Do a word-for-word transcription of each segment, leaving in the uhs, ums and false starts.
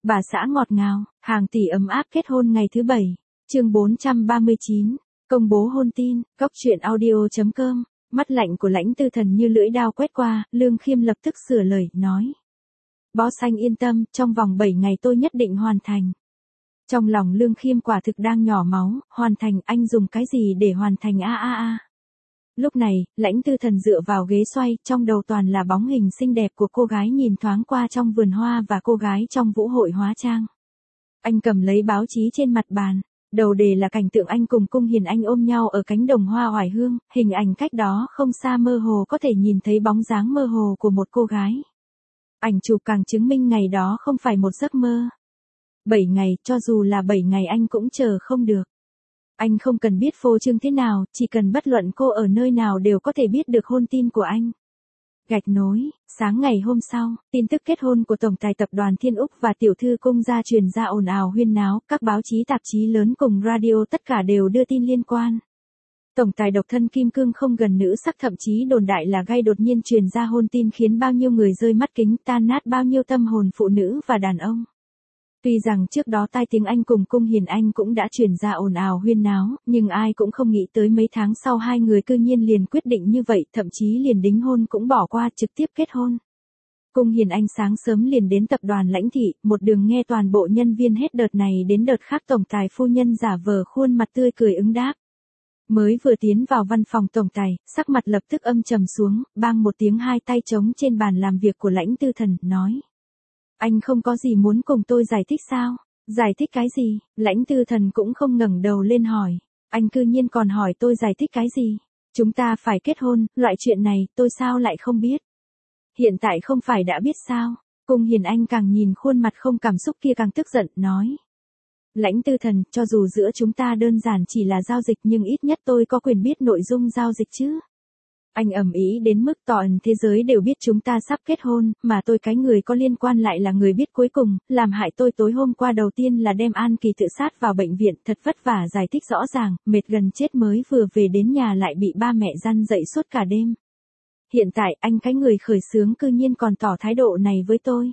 Bà xã ngọt ngào, hàng tỷ ấm áp kết hôn ngày thứ bảy. Chương bốn trăm ba mươi chín, công bố hôn tin, góc truyện audio chấm com. Mắt lạnh của Lãnh Tư Thần như lưỡi dao quét qua, Lương Khiêm lập tức sửa lời, nói. Boss anh yên tâm, trong vòng bảy ngày tôi nhất định hoàn thành. Trong lòng Lương Khiêm quả thực đang nhỏ máu, hoàn thành, anh dùng cái gì để hoàn thành a a a. Lúc này, Lãnh Tư Thần dựa vào ghế xoay, trong đầu toàn là bóng hình xinh đẹp của cô gái nhìn thoáng qua trong vườn hoa và cô gái trong vũ hội hóa trang. Anh cầm lấy báo chí trên mặt bàn, đầu đề là cảnh tượng anh cùng Cung Hiền Anh ôm nhau ở cánh đồng hoa oải hương, hình ảnh cách đó không xa mơ hồ có thể nhìn thấy bóng dáng mơ hồ của một cô gái. Ảnh chụp càng chứng minh ngày đó không phải một giấc mơ. Bảy ngày, cho dù là bảy ngày anh cũng chờ không được. Anh không cần biết phô trương thế nào, chỉ cần bất luận cô ở nơi nào đều có thể biết được hôn tin của anh. Gạch nối, sáng ngày hôm sau, tin tức kết hôn của Tổng tài tập đoàn Thiên Úc và tiểu thư Cung gia truyền ra ồn ào huyên náo, các báo chí tạp chí lớn cùng radio tất cả đều đưa tin liên quan. Tổng tài độc thân kim cương không gần nữ sắc, thậm chí đồn đại là gay đột nhiên truyền ra hôn tin khiến bao nhiêu người rơi mắt kính, tan nát bao nhiêu tâm hồn phụ nữ và đàn ông. Tuy rằng trước đó tai tiếng Anh cùng Cung Hiền Anh cũng đã truyền ra ồn ào huyên náo, nhưng ai cũng không nghĩ tới mấy tháng sau hai người cư nhiên liền quyết định như vậy, thậm chí liền đính hôn cũng bỏ qua, trực tiếp kết hôn. Cung Hiền Anh sáng sớm liền đến tập đoàn Lãnh thị, một đường nghe toàn bộ nhân viên hết đợt này đến đợt khác, tổng tài phu nhân giả vờ khuôn mặt tươi cười ứng đáp. Mới vừa tiến vào văn phòng tổng tài, sắc mặt lập tức âm trầm xuống, bang một tiếng hai tay trống trên bàn làm việc của Lãnh Tư Thần, nói. Anh không có gì muốn cùng tôi giải thích sao? Giải thích cái gì? Lãnh Tư Thần cũng không ngẩng đầu lên hỏi. Anh cư nhiên còn hỏi tôi giải thích cái gì? Chúng ta phải kết hôn, loại chuyện này, tôi sao lại không biết? Hiện tại không phải đã biết sao? Cung Hiền Anh càng nhìn khuôn mặt không cảm xúc kia càng tức giận, nói. Lãnh Tư Thần, cho dù giữa chúng ta đơn giản chỉ là giao dịch nhưng ít nhất tôi có quyền biết nội dung giao dịch chứ. Anh ầm ĩ đến mức toàn thế giới đều biết chúng ta sắp kết hôn, mà tôi cái người có liên quan lại là người biết cuối cùng, làm hại tôi tối hôm qua đầu tiên là đem An Kỳ tự sát vào bệnh viện, thật vất vả giải thích rõ ràng, mệt gần chết mới vừa về đến nhà lại bị ba mẹ răn dậy suốt cả đêm. Hiện tại anh cái người khởi xướng cư nhiên còn tỏ thái độ này với tôi.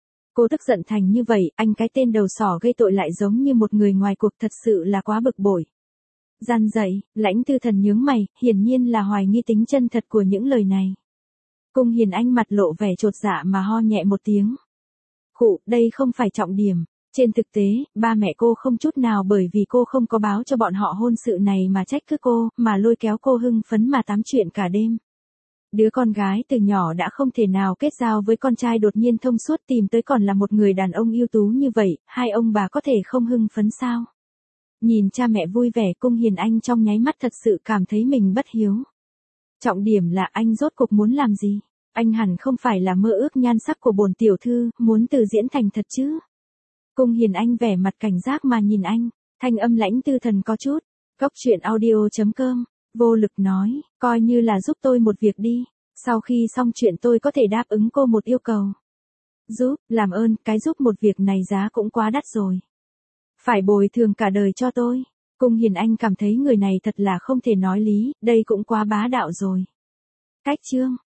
Cô tức giận thành như vậy, anh cái tên đầu sỏ gây tội lại giống như một người ngoài cuộc, thật sự là quá bực bội. Gian dậy, Lãnh Tư Thần nhướng mày, hiển nhiên là hoài nghi tính chân thật của những lời này. Cung Hiền Anh mặt lộ vẻ chột dạ mà ho nhẹ một tiếng. Khụ, đây không phải trọng điểm. Trên thực tế, ba mẹ cô không chút nào bởi vì cô không có báo cho bọn họ hôn sự này mà trách cứ cô, mà lôi kéo cô hưng phấn mà tám chuyện cả đêm. Đứa con gái từ nhỏ đã không thể nào kết giao với con trai đột nhiên thông suốt tìm tới còn là một người đàn ông ưu tú như vậy, hai ông bà có thể không hưng phấn sao? Nhìn cha mẹ vui vẻ, Cung Hiền Anh trong nháy mắt thật sự cảm thấy mình bất hiếu. Trọng điểm là anh rốt cuộc muốn làm gì? Anh hẳn không phải là mơ ước nhan sắc của bổn tiểu thư, muốn từ diễn thành thật chứ? Cung Hiền Anh vẻ mặt cảnh giác mà nhìn anh, thanh âm Lãnh Tư Thần có chút. Góc truyện audio chấm com, vô lực nói, coi như là giúp tôi một việc đi, sau khi xong chuyện tôi có thể đáp ứng cô một yêu cầu. Giúp, làm ơn, cái giúp một việc này giá cũng quá đắt rồi. Phải bồi thường cả đời cho tôi. Cung Hiền Anh cảm thấy người này thật là không thể nói lý, đây cũng quá bá đạo rồi. Cách chương.